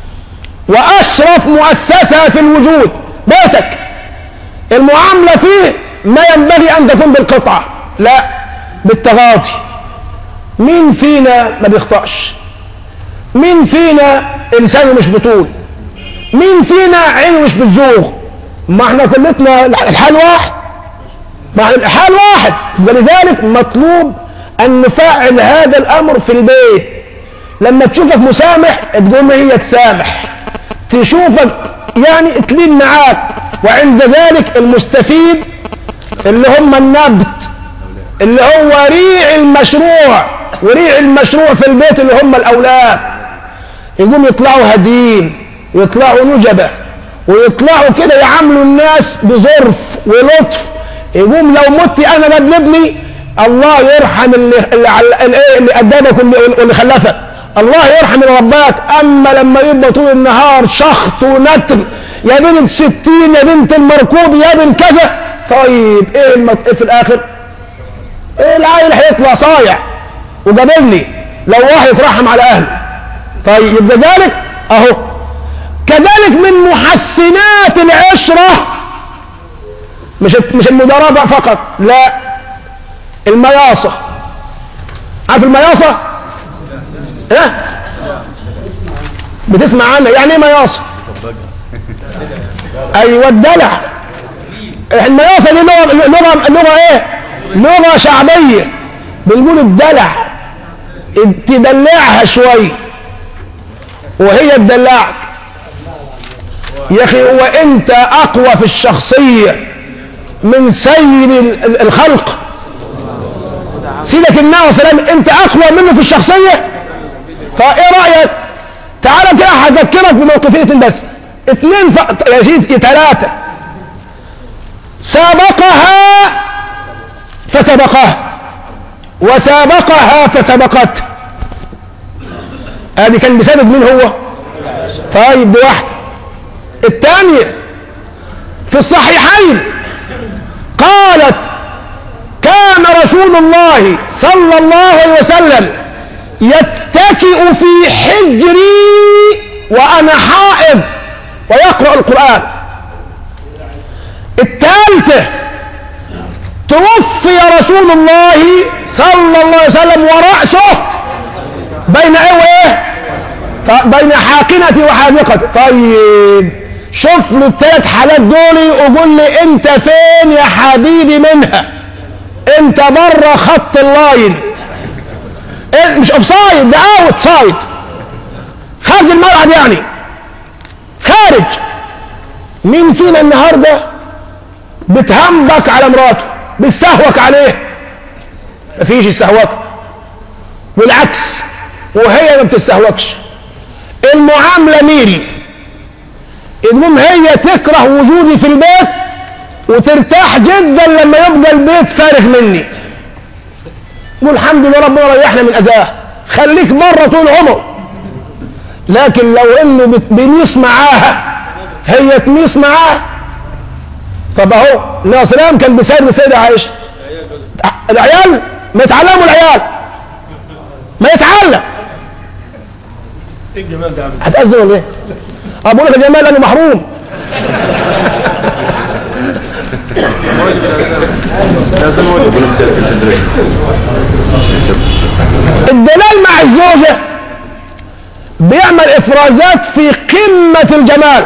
واشرف مؤسسه في الوجود بيتك. المعامله فيه ما ينبغي ان تكون بالقطعه، لا بالتغاضي. مين فينا ما بيخطأش؟ مين فينا لسانه مش بطول؟ مين فينا عينه مش بتزوغ؟ ما احنا كلتنا الحال واحد، ما احنا الحال واحد. ولذلك مطلوب ان نفعل هذا الامر في البيت. لما تشوفك مسامح تقوم هي تسامح، تشوفك يعني تلين معاك. وعند ذلك المستفيد اللي هم النبت، اللي هو ريع المشروع، وريع المشروع في البيت اللي هم الاولاد، يقوم يطلعوا هادين، يطلعوا نجبة، ويطلعوا كده يعاملوا الناس بظرف ولطف. يقوم لو مت انا قبل ابني الله يرحم اللي اللي, اللي ادبك واللي خلفك، الله يرحم اللي رباك. اما لما يبقى طول النهار شخط ونتر، يا بنت ستين، يا بنت المركوب، يا بنت كذا، طيب ايه المط... في الاخر؟ ايه العيل هيطلع صايع وقابلني لو واحد يترحم على اهله. طيب يبقى ذلك اهو. كذلك من محسنات العشرة مش مش المضاربة فقط، لا، المياصة. عارف المياصة؟ ها؟ بتسمع عنها؟ يعني ايه مياصة؟ ايوه الدلع. المياصة دي لغة لغة لغة ايه؟ لغة شعبية. بنقول الدلع، تدلعها شوي وهي تدلعك. يا اخي هو انت اقوى في الشخصية من سيد الخلق سيدك النبي صلى الله عليه وسلم؟ انت اقوى منه في الشخصية؟ فايه رأيك؟ تعال كده هذكرك بموقفين بس، اتنين ف... يا سيدي ثلاثة. سابقها فسبقها، وسابقها فسبقت. ادي كان بسبب مين هو؟ طيب دي واحدة. الثانية في الصحيحين قالت كان رسول الله صلى الله عليه وسلم يتكئ في حجري وأنا حائض ويقرأ القرآن. الثالثة توفي رسول الله صلى الله عليه وسلم ورأسه بين ايه وايه؟ بين حاقنتي وحاذقتي. طيب شوف له الثلاث حالات دول وقول لي انت فين يا حبيبي منها؟ انت بره خط اللاين، مش اوف سايد، ده اوت سايد، خارج الملعب يعني، خارج. مين فينا النهارده بتهمبك على مراته، بتسهوك عليه؟ مفيش السهوك، والعكس، وهي ما بتستهوكش. المعامله ميل، المهم هي تكره وجودي في البيت وترتاح جدا لما يبقى البيت فارغ مني. والحمد لله ربنا ريحنا من اذاه، خليك بره طول عمر. لكن لو انه بيميص معاها هي تميص معاه. طب اهو النبي صلى الله عليه وسلم كان بيساعد السيده عائشه، العيال ما يتعلموا، العيال ما يتعلم. ايه الجمال ده؟ هتأذن ولا ايه؟ اقول لك الجمال لانه محروم. الدلال مع الزوجة بيعمل افرازات في قمة الجمال.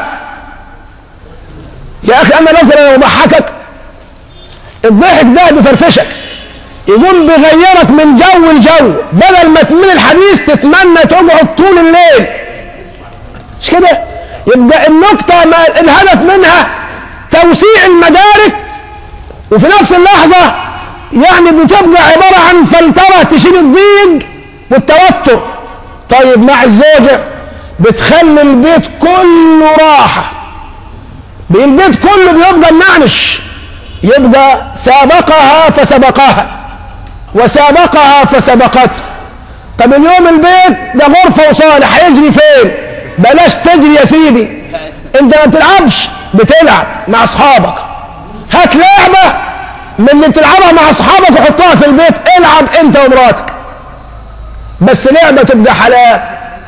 يا اخي انا مثلا لو ضحكك الضحك ده بيفرفشك، يقوم بيغيرك من جو لجو، بدل ما تمل الحديث تتمنى تقعد طول الليل، مش كده؟ يبقى النقطة ما الهدف منها توسيع المدارك، وفي نفس اللحظة يعني بتبقى عبارة عن فلترة تشيل الضيق والتوتر. طيب مع الزوجة بتخلي البيت كله راحة، البيت كله بيبقى منعنش، يبقى سابقها فسبقها وسابقها فسبقته. طب اليوم البيت ده غرفة وصالح، هيجري فين؟ بلاش تجري يا سيدي، انت ما بتلعبش، بتلعب مع اصحابك. هات لعبة من اللي بتلعبها مع اصحابك وحطها في البيت، العب انت ومراتك، بس لعبة تبقى حلال.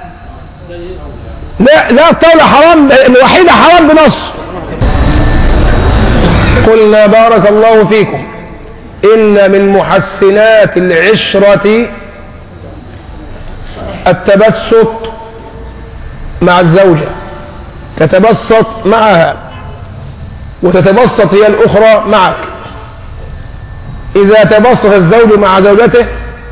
لا لا الطاولة حرام، الوحيدة حرام بنص. قلنا بارك الله فيكم إن من محسنات العشرة التبسط مع الزوجة، تتبسط معها وتتبسط هي الأخرى معك. إذا تبسط الزوج مع زوجته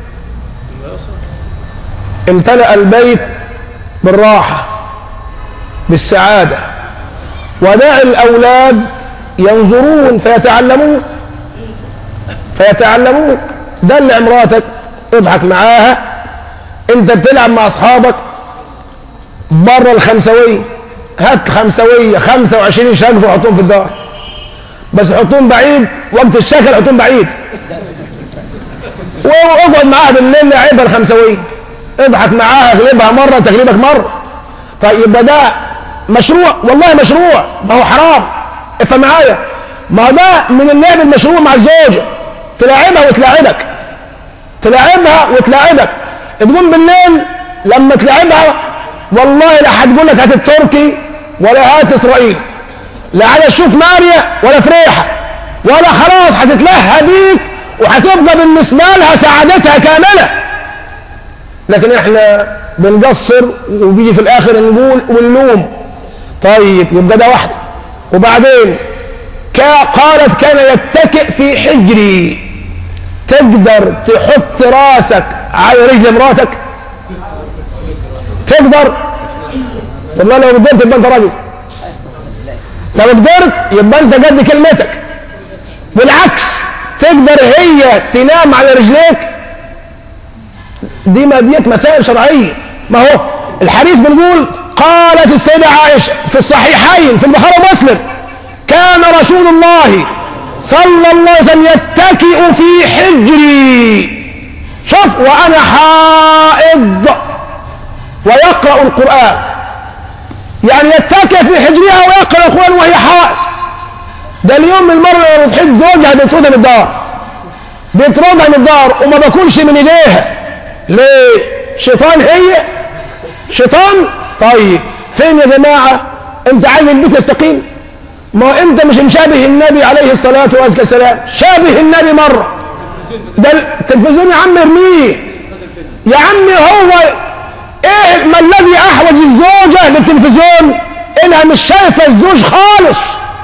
امتلأ البيت بالراحة بالسعادة، ودع الأولاد ينظرون فيتعلمون فيتعلمون. دلع مراتك، اضحك معاها، انت بتلعب مع اصحابك بره الخمسوية، هات خمسوية خمسة وعشرين شقف وحطهم في الدار، بس حطهم بعيد، وقت الشكل حطهم بعيد، واقعد معاها بالليل لعبها الخمسوية، اضحك معاها، اغلبها مرة تغلبك مرة. طيب يبقى ده مشروع، والله مشروع، ما هو حرام، افهم معايا، ما هو ده من اللعب المشروع مع الزوجة، تلاعبها وتلاعبك، تلاعبها وتلاعبك. تقوم بالليل لما تلاعبها والله لا هتقول لك هات التركي ولا هات اسرائيل، لا عايز اشوف ماريا ولا فريحه، ولا خلاص هتتلهى بيك وهتبقى بالنسبه لها سعادتها كامله. لكن احنا بنقصر وبيجي في الاخر نقول ونلوم. طيب يبقى ده واحده. وبعدين قالت كان يتكئ في حجري. تقدر تحط راسك على رجل مراتك؟ تقدر؟ والله لو قدرت يبقى انت راجل، لو قدرت يبقى انت قد كلمتك. بالعكس تقدر هي تنام على رجليك، دي ما ديت مسائل شرعيه. ما هو الحديث بنقول قالت السيدة عائشة في الصحيحين في البخاري ومسلم كان رسول الله صلى الله عليه وسلم يتكئ في حجري، شوف، وانا حائض ويقرأ القرآن، يعني يتكئ في حجرها ويقرأ القرآن وهي حائض. ده اليوم المرة لو بتحب زوجها بيطردها من الدار، بيطردها من الدار وما باكلش من ايديها. ليه؟ شيطان هي؟ شيطان؟ طيب فين يا جماعة؟ انت عايز البيت يستقيم؟ ما انت مش مشابه النبي عليه الصلاة والسلام، شابه النبي مرة. ده التلفزيون يا عم ارميه يا عم. هو ايه ما الذي احوج الزوجة للتلفزيون؟ انها مش شايفة الزوج خالص.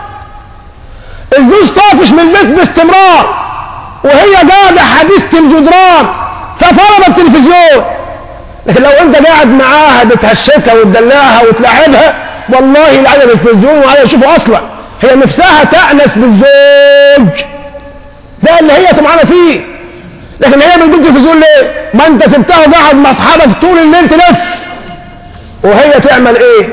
الزوج طافش من البيت باستمرار وهي قاعدة حديثة الجدران فطلب التلفزيون. لكن لو انت قاعد معاها بتهشكها وتدلعها وتلاعبها، والله لا عايزة التلفزيون ولا عايزة تشوفه اصلا. هي نفسها تأنس بالزوج، ده اللي هي طمعانة فيه. لكن هي بتجيب تلفزيون ليه؟ ما انت سبتها وقاعد مع اصحابك طول الليل تلف. وهي تعمل ايه؟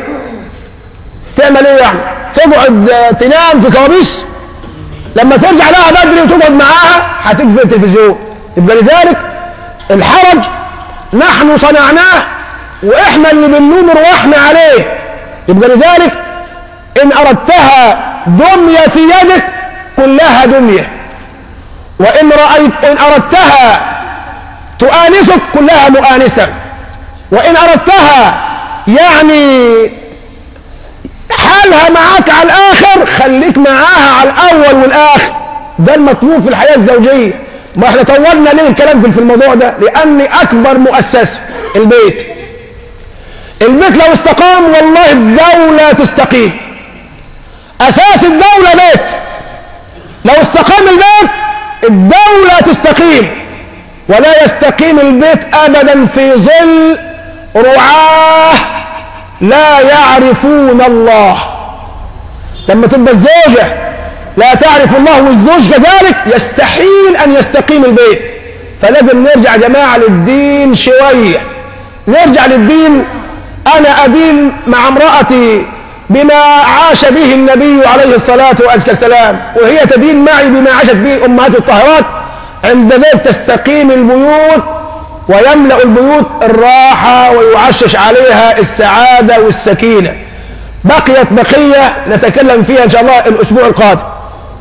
تعمل ايه يعني؟ تقعد تنام في كوابيس. لما ترجع لها بدري وتقعد معاها هتقفل التلفزيون. يبقى لذلك الحرج نحن صنعناه واحنا اللي بنلوم روحنا عليه. يبقى لذلك ان اردتها دمية في يدك كلها دمية، وان رأيت ان اردتها تؤانسك كلها مؤانسة، وان اردتها يعني حالها معاك على الاخر خليك معاها على الاول والاخر. ده المطلوب في الحياة الزوجية. ما احنا طولنا ليه الكلام في الموضوع ده؟ لان اكبر مؤسسة البيت. البيت لو استقام والله الدولة تستقيم. اساس الدولة بيت. لو استقام البيت الدولة تستقيم. ولا يستقيم البيت ابدا في ظل رعاه لا يعرفون الله. لما تبقى الزوجة لا تعرف الله والزوج كذلك يستحيل ان يستقيم البيت. فلازم نرجع يا جماعة للدين شوية، نرجع للدين. انا ادين مع امرأتي بما عاش به النبي عليه الصلاة والسلام، وهي تدين معي بما عاشت به امهات الطاهرات. عند ذلك تستقيم البيوت ويملأ البيوت الراحة ويعشش عليها السعادة والسكينة. بقيت بقية نتكلم فيها إن شاء الله الأسبوع القادم.